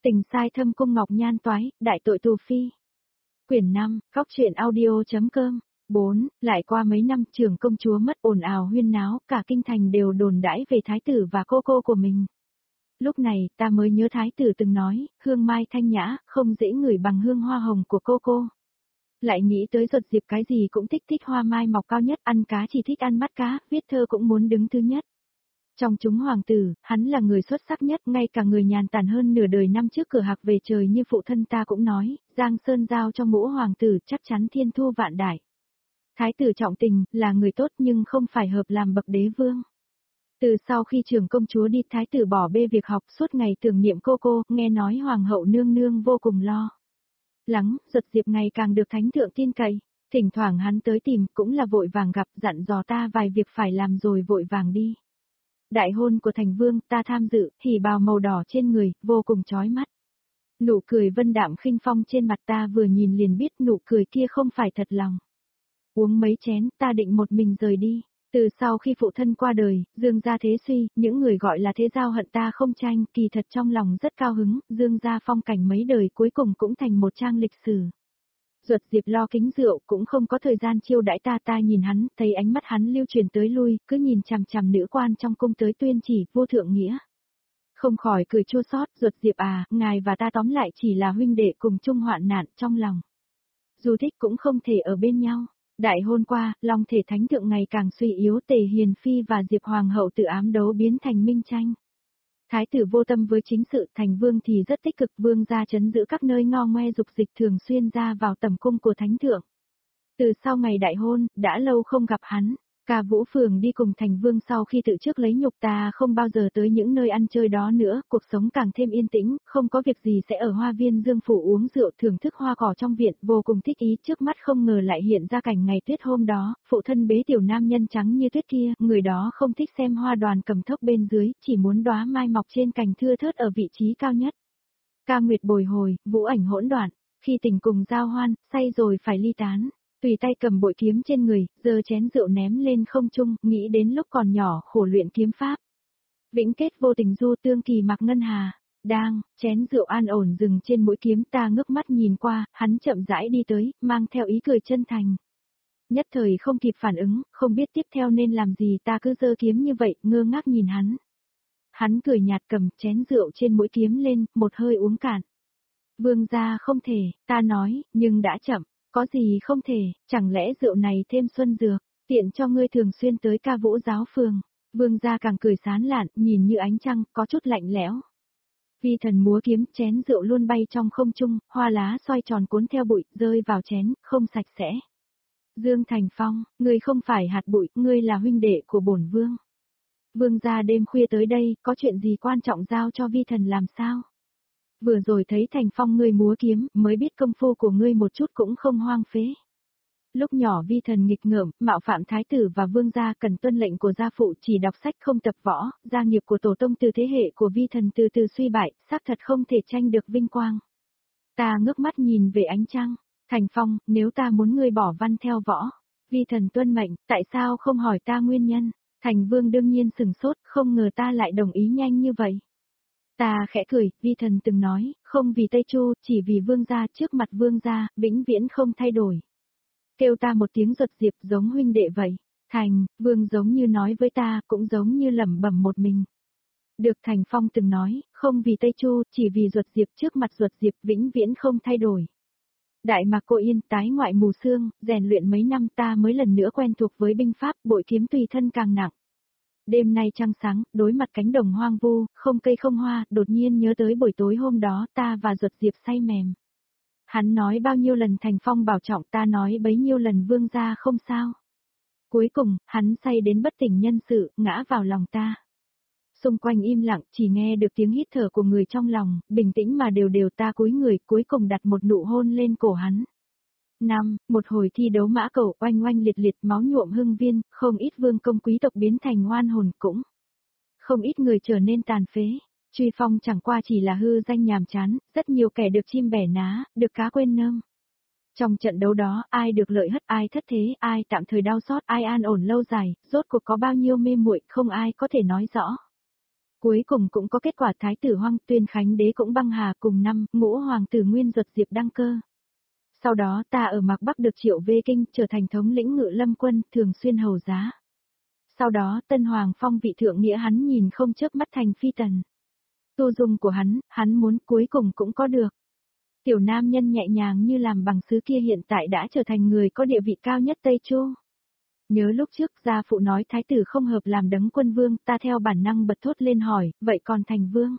Tình sai thâm cung ngọc nhan toái, đại tội tù phi. Quyển 5, Cóc truyện audio.com. 4. Lại qua mấy năm trưởng công chúa mất, ồn ào huyên náo, cả kinh thành đều đồn đãi về thái tử và cô của mình. Lúc này, ta mới nhớ thái tử từng nói, hương mai thanh nhã, không dễ ngửi bằng hương hoa hồng của cô. Lại nghĩ tới Duật Diệp cái gì cũng thích hoa mai mọc cao nhất, ăn cá chỉ thích ăn mắt cá, viết thơ cũng muốn đứng thứ nhất. Trong chúng hoàng tử, hắn là người xuất sắc nhất, ngay cả người nhàn tản hơn nửa đời năm trước cửa hạc về trời như phụ thân ta cũng nói, Giang Sơn giao cho ngũ hoàng tử chắc chắn thiên thu vạn đại. Thái tử trọng tình, là người tốt nhưng không phải hợp làm bậc đế vương. Từ sau khi trưởng công chúa đi, thái tử bỏ bê việc học, suốt ngày tưởng niệm cô, nghe nói hoàng hậu nương nương vô cùng lo lắng. Duật Diệp ngày càng được thánh thượng tin cậy, thỉnh thoảng hắn tới tìm cũng là vội vàng gặp, dặn dò ta vài việc phải làm rồi vội vàng đi. Đại hôn của thành vương, ta tham dự, hỉ bào màu đỏ trên người, vô cùng chói mắt. Nụ cười vân đạm khinh phong trên mặt ta vừa nhìn liền biết nụ cười kia không phải thật lòng. Uống mấy chén, ta định một mình rời đi. Từ sau khi phụ thân qua đời, Dương gia thế suy, những người gọi là thế giao hận ta không tranh, kỳ thật trong lòng rất cao hứng, Dương gia phong cảnh mấy đời cuối cùng cũng thành một trang lịch sử. Duật Diệp lo kính rượu cũng không có thời gian chiêu đãi ta nhìn hắn, thấy ánh mắt hắn lưu truyền tới lui, cứ nhìn chằm chằm nữ quan trong cung tới tuyên chỉ, vô thượng nghĩa. Không khỏi cười chua xót, Duật Diệp à, ngài và ta tóm lại chỉ là huynh đệ cùng chung hoạn nạn trong lòng. Dù thích cũng không thể ở bên nhau. Đại hôn qua, long thể thánh thượng ngày càng suy yếu, Tề Hiền Phi và Diệp Hoàng hậu tự ám đấu biến thành minh tranh. Thái tử vô tâm với chính sự, thành vương thì rất tích cực, vương gia trấn giữ các nơi ngo ngoe dục dịch thường xuyên ra vào tầm cung của thánh thượng. Từ sau ngày đại hôn, đã lâu không gặp hắn. Ca Vũ Phường đi cùng thành vương sau khi tự trước lấy nhục, ta không bao giờ tới những nơi ăn chơi đó nữa, cuộc sống càng thêm yên tĩnh, không có việc gì sẽ ở hoa viên Dương Phủ uống rượu thưởng thức hoa cỏ trong viện, vô cùng thích ý. Trước mắt không ngờ lại hiện ra cảnh ngày tuyết hôm đó, phụ thân bế tiểu nam nhân trắng như tuyết kia, người đó không thích xem hoa đoàn cầm thốc bên dưới, chỉ muốn đóa mai mọc trên cành thưa thớt ở vị trí cao nhất. Ca nguyệt bồi hồi, vũ ảnh hỗn loạn, khi tình cùng giao hoan, say rồi phải ly tán. Tùy tay cầm bội kiếm trên người, giơ chén rượu ném lên không trung, nghĩ đến lúc còn nhỏ khổ luyện kiếm pháp. Vĩnh kết vô tình du tương kỳ mặc ngân hà, đang, chén rượu an ổn dừng trên mũi kiếm, ta ngước mắt nhìn qua, hắn chậm rãi đi tới, mang theo ý cười chân thành. Nhất thời không kịp phản ứng, không biết tiếp theo nên làm gì, ta cứ giơ kiếm như vậy, ngơ ngác nhìn hắn. Hắn cười nhạt cầm chén rượu trên mũi kiếm lên, một hơi uống cạn. Vương gia không thể, ta nói, nhưng đã chậm. Có gì không thể, chẳng lẽ rượu này thêm xuân dược, tiện cho ngươi thường xuyên tới Ca Vũ giáo phường. Vương gia càng cười sán lạn, nhìn như ánh trăng, có chút lạnh lẽo. Vi thần múa kiếm, chén rượu luôn bay trong không trung, hoa lá xoay tròn cuốn theo bụi, rơi vào chén, không sạch sẽ. Dương Thành Phong, ngươi không phải hạt bụi, ngươi là huynh đệ của bổn vương. Vương gia đêm khuya tới đây, có chuyện gì quan trọng giao cho vi thần làm sao? Vừa rồi thấy Thành Phong ngươi múa kiếm, mới biết công phu của ngươi một chút cũng không hoang phế. Lúc nhỏ vi thần nghịch ngợm, mạo phạm thái tử và vương gia, cần tuân lệnh của gia phụ, chỉ đọc sách không tập võ, gia nghiệp của tổ tông từ thế hệ của vi thần từ từ suy bại, xác thật không thể tranh được vinh quang. Ta ngước mắt nhìn về ánh trăng, Thành Phong, nếu ta muốn ngươi bỏ văn theo võ, vi thần tuân mệnh, tại sao không hỏi ta nguyên nhân? Thành Vương đương nhiên sừng sốt, không ngờ ta lại đồng ý nhanh như vậy. Ta khẽ cười, vi thần từng nói, không vì Tây Chu, chỉ vì vương gia, trước mặt vương gia, vĩnh viễn không thay đổi. Kêu ta một tiếng Duật Diệp giống huynh đệ vậy. Thành, vương giống như nói với ta, cũng giống như lẩm bẩm một mình. Được Thành Phong từng nói, không vì Tây Chu, chỉ vì Duật Diệp, trước mặt Duật Diệp vĩnh viễn không thay đổi. Đại Mạc Cô Yên tái ngoại mù sương, rèn luyện mấy năm ta mới lần nữa quen thuộc với binh pháp, bội kiếm tùy thân càng nặng. Đêm nay trăng sáng, đối mặt cánh đồng hoang vu, không cây không hoa, đột nhiên nhớ tới buổi tối hôm đó ta và Duật Diệp say mềm. Hắn nói bao nhiêu lần Thành Phong bảo trọng, ta nói bấy nhiêu lần vương gia không sao. Cuối cùng, hắn say đến bất tỉnh nhân sự, ngã vào lòng ta. Xung quanh im lặng, chỉ nghe được tiếng hít thở của người trong lòng, bình tĩnh mà đều ta cúi người, cuối cùng đặt một nụ hôn lên cổ hắn. Một hồi thi đấu mã cầu oanh oanh liệt liệt, máu nhuộm hưng viên, không ít vương công quý tộc biến thành oan hồn, cũng không ít người trở nên tàn phế. Truy phong chẳng qua chỉ là hư danh nhàm chán, rất nhiều kẻ được chim bẻ ná, được cá quên nơm. Trong trận đấu đó, ai được lợi hất, ai thất thế, ai tạm thời đau xót, ai an ổn lâu dài, rốt cuộc có bao nhiêu mê muội, không ai có thể nói rõ. Cuối cùng cũng có kết quả thái tử Hoang Tuyên Khánh đế cũng băng hà cùng năm, ngũ hoàng tử Nguyên Duật Diệp đăng cơ. Sau đó ta ở Mạc Bắc được triệu về kinh, trở thành thống lĩnh Ngự Lâm quân, thường xuyên hầu giá. Sau đó Tân Hoàng phong vị thượng nghĩa hắn nhìn không chớp mắt thành phi tần. Tu dung của hắn muốn cuối cùng cũng có được. Tiểu nam nhân nhẹ nhàng như làm bằng sứ kia hiện tại đã trở thành người có địa vị cao nhất Tây Chu. Nhớ lúc trước gia phụ nói thái tử không hợp làm đấng quân vương, ta theo bản năng bật thốt lên hỏi, vậy còn thành vương?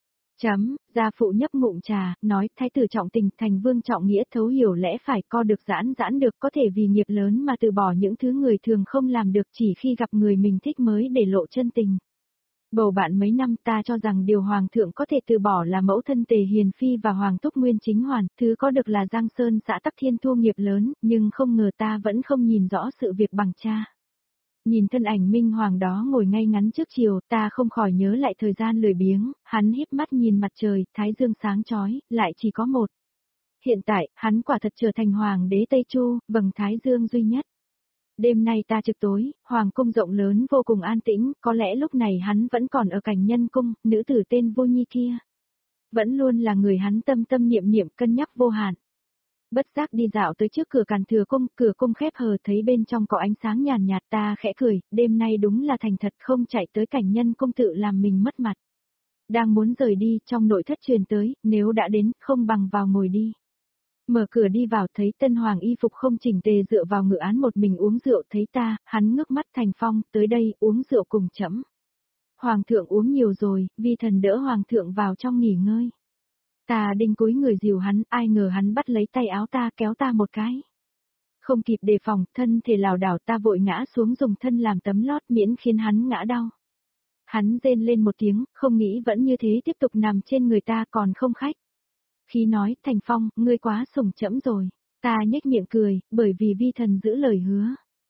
Gia phụ nhấp ngụm trà, nói thái tử trọng tình, thành vương trọng nghĩa, thấu hiểu lẽ phải, co được giãn được, có thể vì nghiệp lớn mà từ bỏ những thứ người thường không làm được, chỉ khi gặp người mình thích mới để lộ chân tình. Bầu bạn mấy năm, ta cho rằng điều hoàng thượng có thể từ bỏ là mẫu thân Tề Hiền Phi và hoàng thúc Nguyên Chính Hoàn, thứ có được là Giang Sơn xã Tắc Thiên Thu nghiệp lớn, nhưng không ngờ ta vẫn không nhìn rõ sự việc bằng cha. Nhìn thân ảnh minh hoàng đó ngồi ngay ngắn trước chiều, ta không khỏi nhớ lại thời gian lười biếng, hắn híp mắt nhìn mặt trời, thái dương sáng chói, lại chỉ có một. Hiện tại, hắn quả thật trở thành hoàng đế Tây Chu, vầng thái dương duy nhất. Đêm nay ta trực tối, hoàng cung rộng lớn vô cùng an tĩnh, có lẽ lúc này hắn vẫn còn ở cảnh nhân cung, nữ tử tên Vô Nhi kia. Vẫn luôn là người hắn tâm tâm niệm niệm cân nhắc vô hạn. Bất giác đi dạo tới trước cửa cửa cung khép hờ thấy bên trong có ánh sáng nhàn nhạt, ta khẽ cười, đêm nay đúng là thành thật không chạy tới cảnh nhân cung tự làm mình mất mặt. Đang muốn rời đi, trong nội thất truyền tới, nếu đã đến, không bằng vào ngồi đi. Mở cửa đi vào thấy tân hoàng y phục không chỉnh tề dựa vào ngự án một mình uống rượu thấy ta, hắn ngước mắt Thành Phong, tới đây uống rượu cùng trẫm. Hoàng thượng uống nhiều rồi, vi thần đỡ hoàng thượng vào trong nghỉ ngơi. Ta định cúi người dìu hắn, ai ngờ hắn bắt lấy tay áo ta kéo ta một cái. Không kịp đề phòng, thân thể lảo đảo ta vội ngã xuống dùng thân làm tấm lót miễn khiến hắn ngã đau. Hắn rên lên một tiếng, không nghĩ vẫn như thế tiếp tục nằm trên người ta còn không khách. Khi nói, Thành Phong, ngươi quá sủng trẫm rồi. Ta nhếch miệng cười, bởi vì vi thần giữ lời hứa.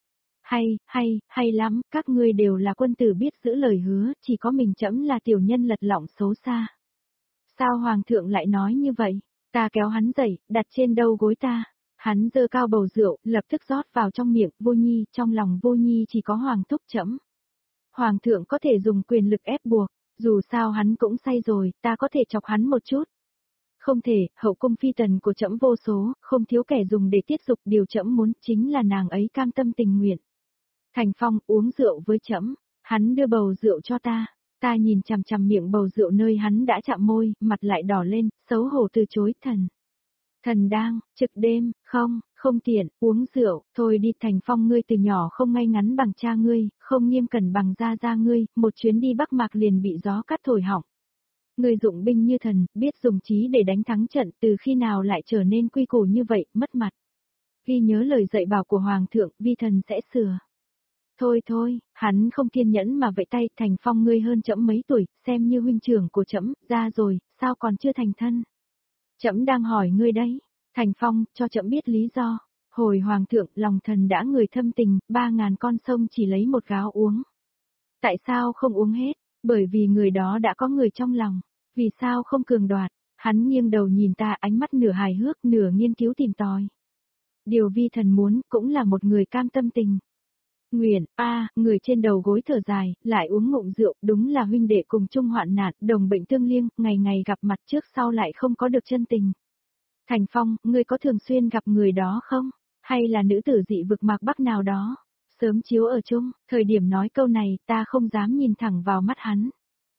Hay lắm, các ngươi đều là quân tử biết giữ lời hứa, chỉ có mình trẫm là tiểu nhân lật lọng xấu xa. Sao hoàng thượng lại nói như vậy? Ta kéo hắn dậy, đặt trên đầu gối ta. Hắn giơ cao bầu rượu, lập tức rót vào trong miệng, Vô Nhi, trong lòng Vô Nhi chỉ có hoàng thúc trẫm. Hoàng thượng có thể dùng quyền lực ép buộc, dù sao hắn cũng say rồi, ta có thể chọc hắn một chút. Không thể, hậu cung phi tần của trẫm vô số, không thiếu kẻ dùng để tiết dục, điều trẫm muốn chính là nàng ấy cam tâm tình nguyện. Thành Phong uống rượu với trẫm, hắn đưa bầu rượu cho ta. Ta nhìn chằm chằm miệng bầu rượu nơi hắn đã chạm môi, mặt lại đỏ lên, xấu hổ từ chối thần. Thần đang, trực đêm, không tiện, uống rượu, thôi đi Thành Phong ngươi từ nhỏ không ngay ngắn bằng cha ngươi, không nghiêm cẩn bằng gia ngươi, một chuyến đi Bắc Mạc liền bị gió cắt thổi hỏng. Ngươi dụng binh như thần, biết dùng trí để đánh thắng trận, từ khi nào lại trở nên quy củ như vậy, mất mặt. Ghi nhớ lời dạy bảo của Hoàng thượng, vi thần sẽ sửa. Thôi, hắn không kiên nhẫn mà vẫy tay, Thành Phong ngươi hơn trẫm mấy tuổi, xem như huynh trưởng của trẫm, ra rồi, sao còn chưa thành thân? Trẫm đang hỏi ngươi đấy. Thành Phong, cho trẫm biết lý do. Hồi hoàng thượng, lòng thần đã người thâm tình, 3.000 con sông chỉ lấy một gáo uống. Tại sao không uống hết? Bởi vì người đó đã có người trong lòng. Vì sao không cường đoạt? Hắn nghiêng đầu nhìn ta, ánh mắt nửa hài hước, nửa nghiên cứu tìm tòi. Điều vi thần muốn, cũng là một người cam tâm tình. Nguyện, người trên đầu gối thở dài, lại uống ngụm rượu, đúng là huynh đệ cùng chung hoạn nạn, đồng bệnh tương liêng, ngày ngày gặp mặt trước sau lại không có được chân tình. Thành Phong, ngươi có thường xuyên gặp người đó không? Hay là nữ tử dị vực Mạc Bắc nào đó? Sớm chiếu ở chung, thời điểm nói câu này, ta không dám nhìn thẳng vào mắt hắn.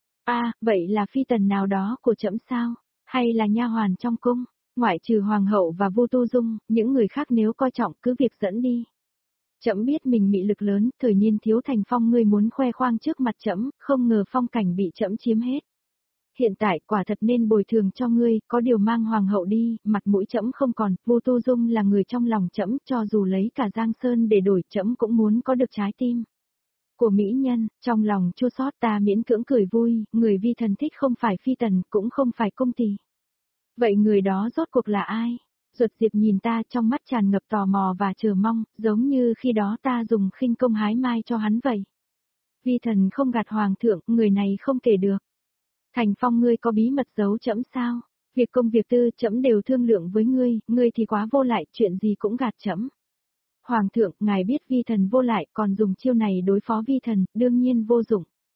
Vậy là phi tần nào đó của trẫm sao? Hay là nha hoàn trong cung? Ngoại trừ hoàng hậu và Vu Tu Dung, những người khác nếu coi trọng cứ việc dẫn đi. Trẫm biết mình mị lực lớn, thời niên thiếu Thành Phong ngươi muốn khoe khoang trước mặt trẫm, không ngờ phong cảnh bị trẫm chiếm hết. Hiện tại quả thật nên bồi thường cho ngươi, có điều mang hoàng hậu đi, mặt mũi trẫm không còn, Vu Tu Dung là người trong lòng trẫm, cho dù lấy cả Giang Sơn để đổi trẫm cũng muốn có được trái tim của mỹ nhân, trong lòng chua xót ta miễn cưỡng cười vui, người vi thần thích không phải phi tần, cũng không phải cung tỳ. Vậy người đó rốt cuộc là ai? Duật Diệp nhìn ta trong mắt tràn ngập tò mò và chờ mong, giống như khi đó ta dùng khinh công hái mai cho hắn vậy. Vi thần không gạt hoàng thượng, người này không kể được. Thành Phong ngươi có bí mật giấu trẫm sao? Việc công việc tư trẫm đều thương lượng với ngươi thì quá vô lại, chuyện gì cũng gạt trẫm. Hoàng thượng, ngài biết vi thần vô lại, còn dùng chiêu này đối phó vi thần, đương nhiên vô dụng.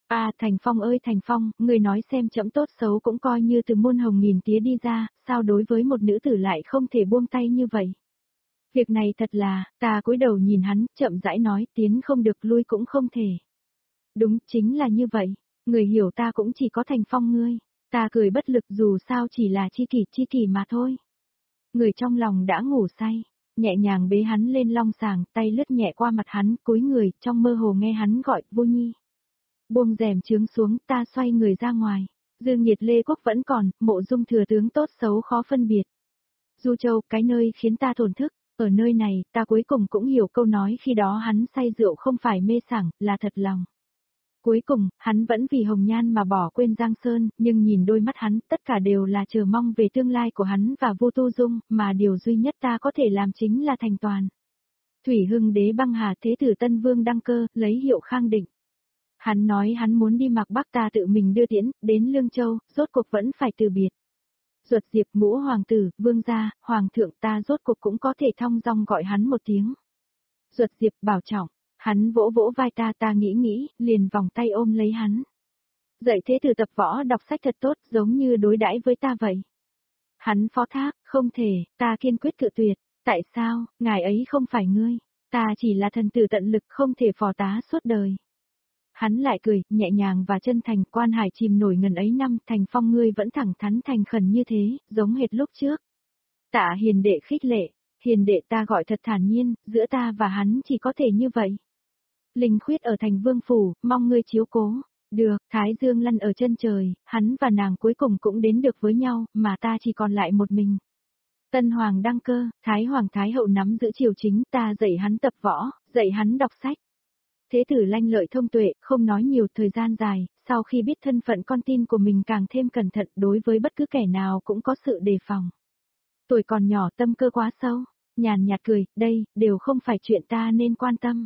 À Thành Phong ơi Thành Phong, người nói xem trẫm tốt xấu cũng coi như từ muôn hồng nghìn tía đi ra, sao đối với một nữ tử lại không thể buông tay như vậy? Việc này thật là, ta cúi đầu nhìn hắn, chậm rãi nói, tiến không được lui cũng không thể. Đúng, chính là như vậy, người hiểu ta cũng chỉ có Thành Phong ngươi. Ta cười bất lực dù sao chỉ là chi kỷ mà thôi. Người trong lòng đã ngủ say, nhẹ nhàng bế hắn lên long sàng, tay lướt nhẹ qua mặt hắn, cúi người, trong mơ hồ nghe hắn gọi, Vô Nhi. Buông rèm chướng xuống, ta xoay người ra ngoài. Dương nhiệt Lê Quốc vẫn còn, mộ dung thừa tướng tốt xấu khó phân biệt. Du Châu, cái nơi khiến ta thổn thức, ở nơi này, ta cuối cùng cũng hiểu câu nói khi đó hắn say rượu không phải mê sảng, là thật lòng. Cuối cùng, hắn vẫn vì Hồng Nhan mà bỏ quên Giang Sơn, nhưng nhìn đôi mắt hắn, tất cả đều là chờ mong về tương lai của hắn và Vô Tu Dung, mà điều duy nhất ta có thể làm chính là thành toàn. Thủy Hưng Đế băng hà thế tử Tân Vương đăng cơ, lấy hiệu Khang Định. Hắn nói hắn muốn đi Mạc Bắc, ta tự mình đưa tiễn, đến Lương Châu, rốt cuộc vẫn phải từ biệt. Duật Diệp Ngũ hoàng tử, vương gia, hoàng thượng, ta rốt cuộc cũng có thể thong dong gọi hắn một tiếng. Duật Diệp bảo trọng, hắn vỗ vỗ vai ta nghĩ, liền vòng tay ôm lấy hắn. Dạy thế tử tập võ đọc sách thật tốt, giống như đối đãi với ta vậy. Hắn phó thác, không thể, ta kiên quyết cự tuyệt, tại sao, ngài ấy không phải ngươi, ta chỉ là thần tử tận lực không thể phò tá suốt đời. Hắn lại cười, nhẹ nhàng và chân thành, quan hải chìm nổi ngần ấy năm, Thành Phong ngươi vẫn thẳng thắn thành khẩn như thế, giống hệt lúc trước. Tạ hiền đệ khích lệ, hiền đệ ta gọi thật thản nhiên, giữa ta và hắn chỉ có thể như vậy. Linh Khuyết ở thành vương phủ, mong ngươi chiếu cố. Được, Thái Dương lăn ở chân trời, hắn và nàng cuối cùng cũng đến được với nhau, mà ta chỉ còn lại một mình. Tân Hoàng đăng cơ, Thái Hoàng Thái Hậu nắm giữ triều chính, ta dạy hắn tập võ, dạy hắn đọc sách. Thế tử lanh lợi thông tuệ, không nói nhiều thời gian dài, sau khi biết thân phận con tin của mình càng thêm cẩn thận đối với bất cứ kẻ nào cũng có sự đề phòng. Tuổi còn nhỏ tâm cơ quá sâu, nhàn nhạt cười, đây, đều không phải chuyện ta nên quan tâm.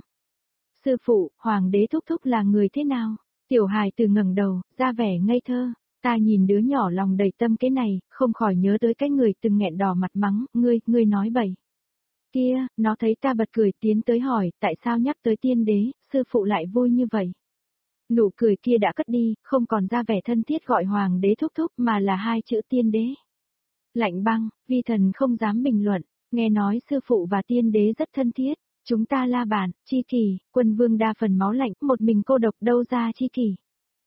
Sư phụ, hoàng đế thúc thúc là người thế nào? Tiểu hài từ ngẩng đầu, ra vẻ ngây thơ, ta nhìn đứa nhỏ lòng đầy tâm kế này, không khỏi nhớ tới cái người từng nghẹn đỏ mặt mắng, ngươi nói bậy. Kia, nó thấy ta bật cười tiến tới hỏi, tại sao nhắc tới tiên đế, sư phụ lại vui như vậy? Nụ cười kia đã cất đi, không còn ra vẻ thân thiết gọi hoàng đế thúc thúc mà là hai chữ tiên đế. Lạnh băng, vi thần không dám bình luận, nghe nói sư phụ và tiên đế rất thân thiết, chúng ta la bàn, chi kỷ, quân vương đa phần máu lạnh, một mình cô độc đâu ra chi kỷ.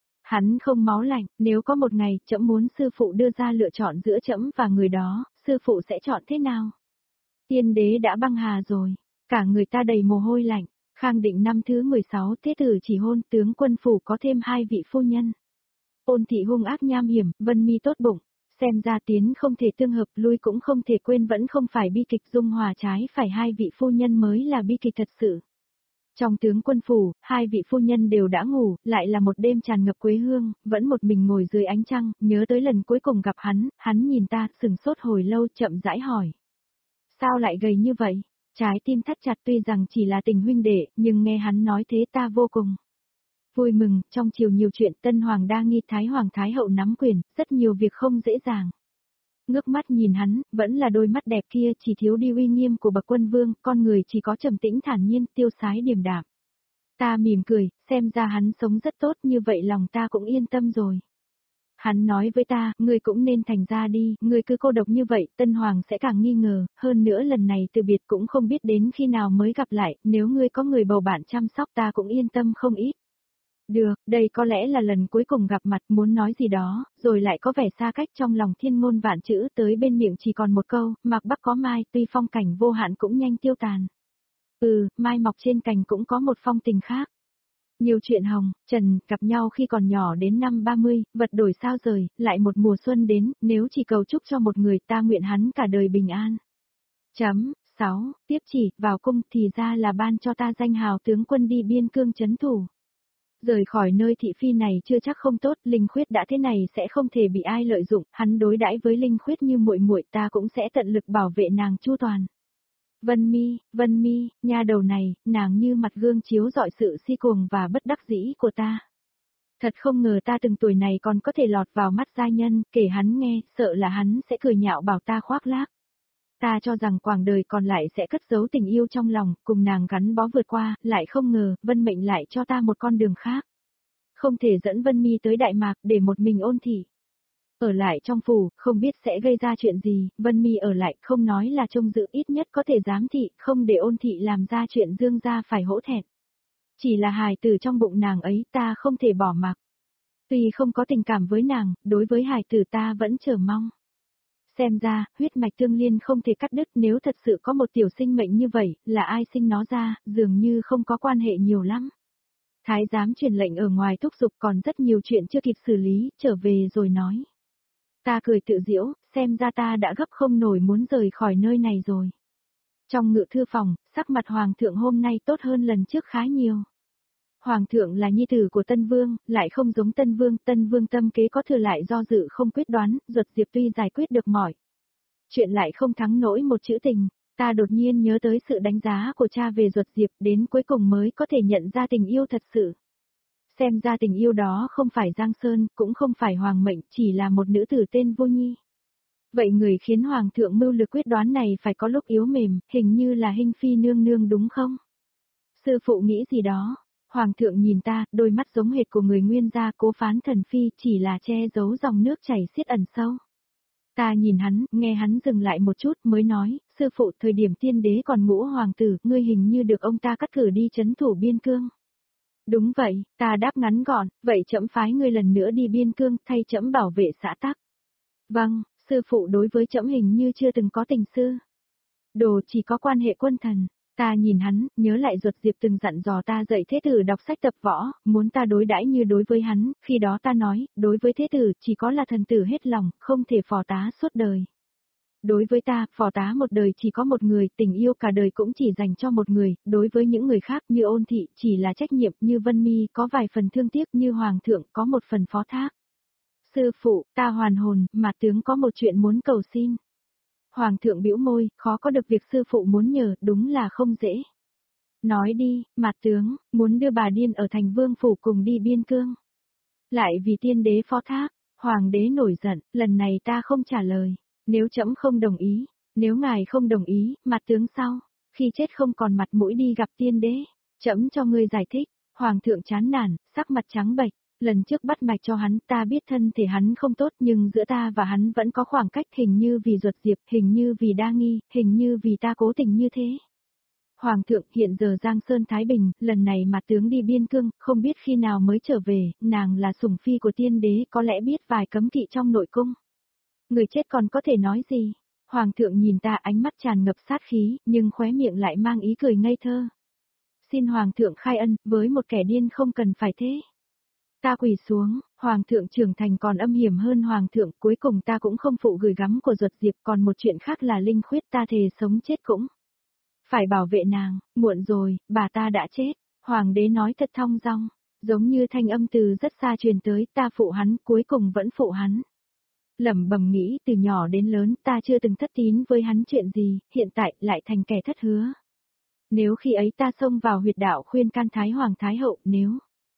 Hắn không máu lạnh, nếu có một ngày, trẫm muốn sư phụ đưa ra lựa chọn giữa trẫm và người đó, sư phụ sẽ chọn thế nào? Tiên đế đã băng hà rồi, cả người ta đầy mồ hôi lạnh, Khang Định năm thứ 16 thế tử chỉ hôn tướng quân phủ có thêm 2 vị phu nhân. Ôn thị hung ác nham hiểm, Vân Mi tốt bụng, xem ra tiến không thể tương hợp lui cũng không thể quên vẫn không phải bi kịch dung hòa trái phải 2 vị phu nhân mới là bi kịch thật sự. Trong tướng quân phủ, 2 vị phu nhân đều đã ngủ, lại là một đêm tràn ngập quê hương, vẫn một mình ngồi dưới ánh trăng, nhớ tới lần cuối cùng gặp hắn nhìn ta sừng sốt hồi lâu chậm rãi hỏi. Sao lại gầy như vậy? Trái tim thắt chặt tuy rằng chỉ là tình huynh đệ, nhưng nghe hắn nói thế ta vô cùng vui mừng, trong chiều nhiều chuyện Tân Hoàng đa nghi Thái Hoàng Thái Hậu nắm quyền, rất nhiều việc không dễ dàng. Ngước mắt nhìn hắn, vẫn là đôi mắt đẹp kia chỉ thiếu đi uy nghiêm của bậc quân vương, con người chỉ có trầm tĩnh thản nhiên, tiêu sái điềm đạm. Ta mỉm cười, xem ra hắn sống rất tốt như vậy lòng ta cũng yên tâm rồi. Hắn nói với ta, ngươi cũng nên thành ra đi, ngươi cứ cô độc như vậy, Tân Hoàng sẽ càng nghi ngờ, hơn nữa lần này từ biệt cũng không biết đến khi nào mới gặp lại, nếu ngươi có người bầu bạn chăm sóc ta cũng yên tâm không ít. Được, đây có lẽ là lần cuối cùng gặp mặt muốn nói gì đó, rồi lại có vẻ xa cách trong lòng thiên ngôn vạn chữ tới bên miệng chỉ còn một câu, Mạc Bắc có mai, tuy phong cảnh vô hạn cũng nhanh tiêu tàn. Mai mọc trên cành cũng có một phong tình khác. Nhiều chuyện Hồng, Trần, gặp nhau khi còn nhỏ đến năm 30, vật đổi sao rời, lại một mùa xuân đến, nếu chỉ cầu chúc cho một người ta nguyện hắn cả đời bình an. 6. Tiếp chỉ, vào cung thì ra là ban cho ta danh hào tướng quân đi biên cương trấn thủ. Rời khỏi nơi thị phi này chưa chắc không tốt, Linh Khuyết đã thế này sẽ không thể bị ai lợi dụng, hắn đối đãi với Linh Khuyết như muội muội, ta cũng sẽ tận lực bảo vệ nàng chu toàn. Vân Mi, nha đầu này, nàng như mặt gương chiếu rọi sự si cuồng và bất đắc dĩ của ta. Thật không ngờ ta từng tuổi này còn có thể lọt vào mắt giai nhân, kể hắn nghe, sợ là hắn sẽ cười nhạo bảo ta khoác lác. Ta cho rằng quãng đời còn lại sẽ cất giấu tình yêu trong lòng, cùng nàng gắn bó vượt qua, lại không ngờ, Vân mệnh lại cho ta một con đường khác. Không thể dẫn Vân Mi tới Đại Mạc để một mình Ôn thị. Ở lại trong phủ, không biết sẽ gây ra chuyện gì, Vân Mi ở lại không nói là trông giữ ít nhất có thể giám thị, không để Ôn thị làm ra chuyện Dương gia phải hổ thẹn. Chỉ là hài tử trong bụng nàng ấy ta không thể bỏ mặc. Tuy không có tình cảm với nàng, đối với hài tử ta vẫn chờ mong. Xem ra, huyết mạch tương liên không thể cắt đứt, nếu thật sự có một tiểu sinh mệnh như vậy, là ai sinh nó ra, dường như không có quan hệ nhiều lắm. Thái giám truyền lệnh ở ngoài thúc giục, còn rất nhiều chuyện chưa kịp xử lý, trở về rồi nói. Ta cười tự giễu, xem ra ta đã gấp không nổi muốn rời khỏi nơi này rồi. Trong ngự thư phòng, sắc mặt hoàng thượng hôm nay tốt hơn lần trước khá nhiều. Hoàng thượng là nhi tử của Tân Vương, lại không giống Tân Vương tâm kế có thừa lại do dự không quyết đoán, Duật Diệp tuy giải quyết được mọi chuyện lại không thắng nổi một chữ tình. Ta đột nhiên nhớ tới sự đánh giá của cha về Duật Diệp, đến cuối cùng mới có thể nhận ra tình yêu thật sự. Xem ra tình yêu đó không phải Giang Sơn, cũng không phải Hoàng Mệnh, chỉ là một nữ tử tên Vô Nhi. Vậy người khiến Hoàng thượng mưu lược quyết đoán này phải có lúc yếu mềm, hình như là Hinh Phi nương nương đúng không? Sư phụ nghĩ gì đó? Hoàng thượng nhìn ta, đôi mắt giống hệt của người Nguyên gia, Cố Phán Thần Phi chỉ là che giấu dòng nước chảy xiết ẩn sâu. Ta nhìn hắn, nghe hắn dừng lại một chút mới nói, sư phụ thời điểm tiên đế còn ngũ hoàng tử, ngươi hình như được ông ta cắt cử đi trấn thủ biên cương. Đúng vậy, ta đáp ngắn gọn, vậy trẫm phái ngươi lần nữa đi biên cương, thay trẫm bảo vệ xã tắc. Vâng, sư phụ đối với trẫm hình như chưa từng có tình sư. Đồ chỉ có quan hệ quân thần. Ta nhìn hắn, nhớ lại Duật Diệp từng dặn dò ta dạy thế tử đọc sách tập võ, muốn ta đối đãi như đối với hắn, khi đó ta nói, đối với thế tử chỉ có là thần tử hết lòng, không thể phò tá suốt đời. Đối với ta, phò tá một đời chỉ có một người, tình yêu cả đời cũng chỉ dành cho một người, đối với những người khác như Ôn thị chỉ là trách nhiệm, như Vân Mi có vài phần thương tiếc, như Hoàng thượng có một phần phó thác. Sư phụ, ta hoàn hồn, mà tướng có một chuyện muốn cầu xin. Hoàng thượng bĩu môi, khó có được việc sư phụ muốn nhờ, đúng là không dễ. Nói đi, Mạt tướng, muốn đưa bà điên ở thành vương phủ cùng đi biên cương. Lại vì tiên đế phó thác, hoàng đế nổi giận, lần này ta không trả lời. Nếu trẫm không đồng ý, nếu ngài không đồng ý, Mạt tướng sau, khi chết không còn mặt mũi đi gặp tiên đế, trẫm cho ngươi giải thích. Hoàng thượng chán nản, sắc mặt trắng bệch. Lần trước bắt mạch cho hắn, ta biết thân thể hắn không tốt, nhưng giữa ta và hắn vẫn có khoảng cách, hình như vì Duật Diệp, hình như vì đa nghi, hình như vì ta cố tình như thế. Hoàng thượng, hiện giờ Giang Sơn Thái Bình, lần này Mạt tướng đi biên cương, không biết khi nào mới trở về, nàng là sủng phi của tiên đế, có lẽ biết vài cấm kỵ trong nội cung. Người chết còn có thể nói gì? Hoàng thượng nhìn ta, ánh mắt tràn ngập sát khí, nhưng khóe miệng lại mang ý cười ngây thơ. Xin Hoàng thượng khai ân, với một kẻ điên không cần phải thế. Ta quỳ xuống, Hoàng thượng trưởng thành còn âm hiểm hơn Hoàng thượng, cuối cùng ta cũng không phụ gửi gắm của Duật Diệp, còn một chuyện khác là Linh Khuyết, ta thề sống chết cũng phải bảo vệ nàng. Muộn rồi, bà ta đã chết. Hoàng đế nói thật thong dong, giống như thanh âm từ rất xa truyền tới, ta phụ hắn, cuối cùng vẫn phụ hắn. Lẩm bẩm nghĩ, từ nhỏ đến lớn ta chưa từng thất tín với hắn chuyện gì, hiện tại lại thành kẻ thất hứa. Nếu khi ấy ta xông vào huyệt đạo khuyên can Thái Hoàng Thái Hậu, nếu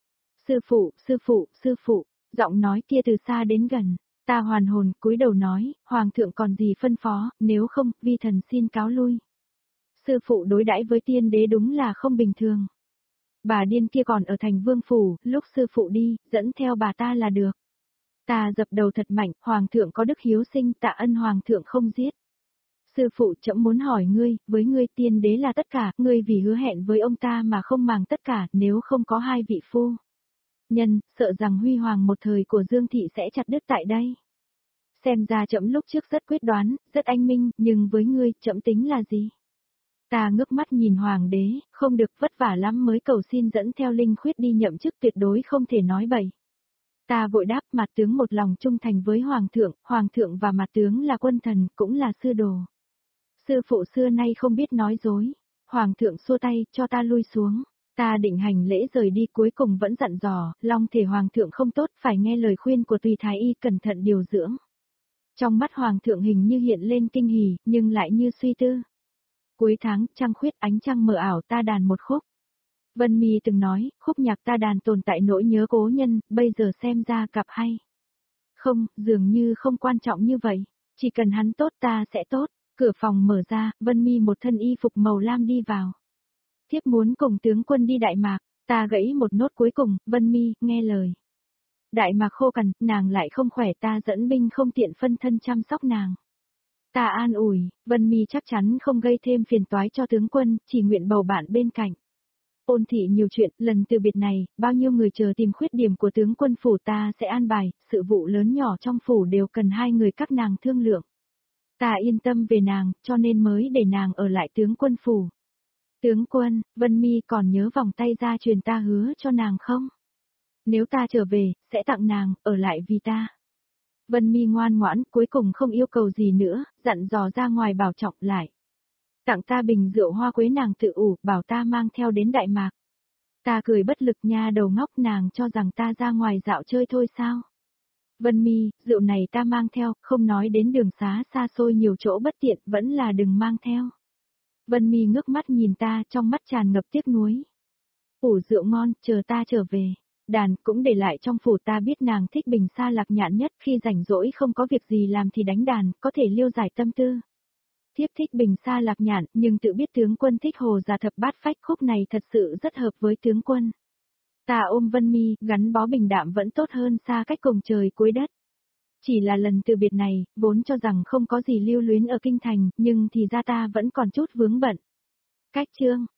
sư phụ, giọng nói kia từ xa đến gần, ta hoàn hồn, cúi đầu nói, Hoàng thượng còn gì phân phó, nếu không, vi thần xin cáo lui. Sư phụ đối đãi với tiên đế đúng là không bình thường. Bà điên kia còn ở thành vương phủ, lúc sư phụ đi, dẫn theo bà ta là được. Ta dập đầu thật mạnh, Hoàng thượng có đức hiếu sinh, tạ ân Hoàng thượng không giết. Sư phụ trẫm muốn hỏi ngươi, với ngươi tiên đế là tất cả, ngươi vì hứa hẹn với ông ta mà không màng tất cả, nếu không có hai vị phu nhân, sợ rằng huy hoàng một thời của Dương thị sẽ chặt đứt tại đây. Xem ra trẫm lúc trước rất quyết đoán, rất anh minh, nhưng với ngươi, trẫm tính là gì? Ta ngước mắt nhìn hoàng đế, không được, vất vả lắm mới cầu xin dẫn theo Linh Khuyết đi nhậm chức, tuyệt đối không thể nói bậy. Ta vội đáp, Mạt tướng một lòng trung thành với hoàng thượng và Mạt tướng là quân thần, cũng là sư đồ. Sư phụ xưa nay không biết nói dối. Hoàng thượng xua tay, cho ta lui xuống. Ta định hành lễ rời đi, cuối cùng vẫn dặn dò, long thể Hoàng thượng không tốt, phải nghe lời khuyên của Tùy Thái Y, cẩn thận điều dưỡng. Trong mắt Hoàng thượng hình như hiện lên kinh hỉ, nhưng lại như suy tư. Cuối tháng, trăng khuyết, ánh trăng mờ ảo, ta đàn một khúc. Vân Mi từng nói, khúc nhạc ta đàn tồn tại nỗi nhớ cố nhân, bây giờ xem ra cặp hay. Không, dường như không quan trọng như vậy. Chỉ cần hắn tốt ta sẽ tốt. Cửa phòng mở ra, Vân Mi một thân y phục màu lam đi vào. Thiếp muốn cùng tướng quân đi Đại Mạc. Ta gãy một nốt cuối cùng, Vân Mi, nghe lời. Đại Mạc khô cằn, nàng lại không khỏe, ta dẫn binh không tiện phân thân chăm sóc nàng. Ta an ủi, Vân Mi chắc chắn không gây thêm phiền toái cho tướng quân, chỉ nguyện bầu bạn bên cạnh. Ôn thị nhiều chuyện, lần từ biệt này, bao nhiêu người chờ tìm khuyết điểm của tướng quân phủ ta sẽ an bài, sự vụ lớn nhỏ trong phủ đều cần hai người các nàng thương lượng. Ta yên tâm về nàng, cho nên mới để nàng ở lại tướng quân phủ. Tướng quân, Vân Mi còn nhớ vòng tay gia truyền ta hứa cho nàng không? Nếu ta trở về, sẽ tặng nàng, ở lại vì ta. Vân Mi ngoan ngoãn, cuối cùng không yêu cầu gì nữa, dặn dò ra ngoài bảo trọng lại. Tặng ta bình rượu hoa quế nàng tự ủ, bảo ta mang theo đến Đại Mạc. Ta cười bất lực, nha đầu ngốc, nàng cho rằng ta ra ngoài dạo chơi thôi sao? Vân Mi, rượu này ta mang theo, không nói đến đường xá xa xôi nhiều chỗ bất tiện, vẫn là đừng mang theo. Vân Mi ngước mắt nhìn ta, trong mắt tràn ngập tiếc nuối. Ủ rượu ngon, chờ ta trở về. Đàn cũng để lại trong phủ, ta biết nàng thích Bình Sa Lạc Nhạn nhất, khi rảnh rỗi không có việc gì làm thì đánh đàn, có thể liêu giải tâm tư. Thiếp thích Bình Sa Lạc Nhạn, nhưng tự biết tướng quân thích Hồ Già Thập Bát Phách, khúc này thật sự rất hợp với tướng quân. Ta ôm Vân Mi, gắn bó bình đạm vẫn tốt hơn xa cách cùng trời cuối đất. Chỉ là lần từ biệt này, vốn cho rằng không có gì lưu luyến ở kinh thành, nhưng thì ra ta vẫn còn chút vướng bận. Cách chương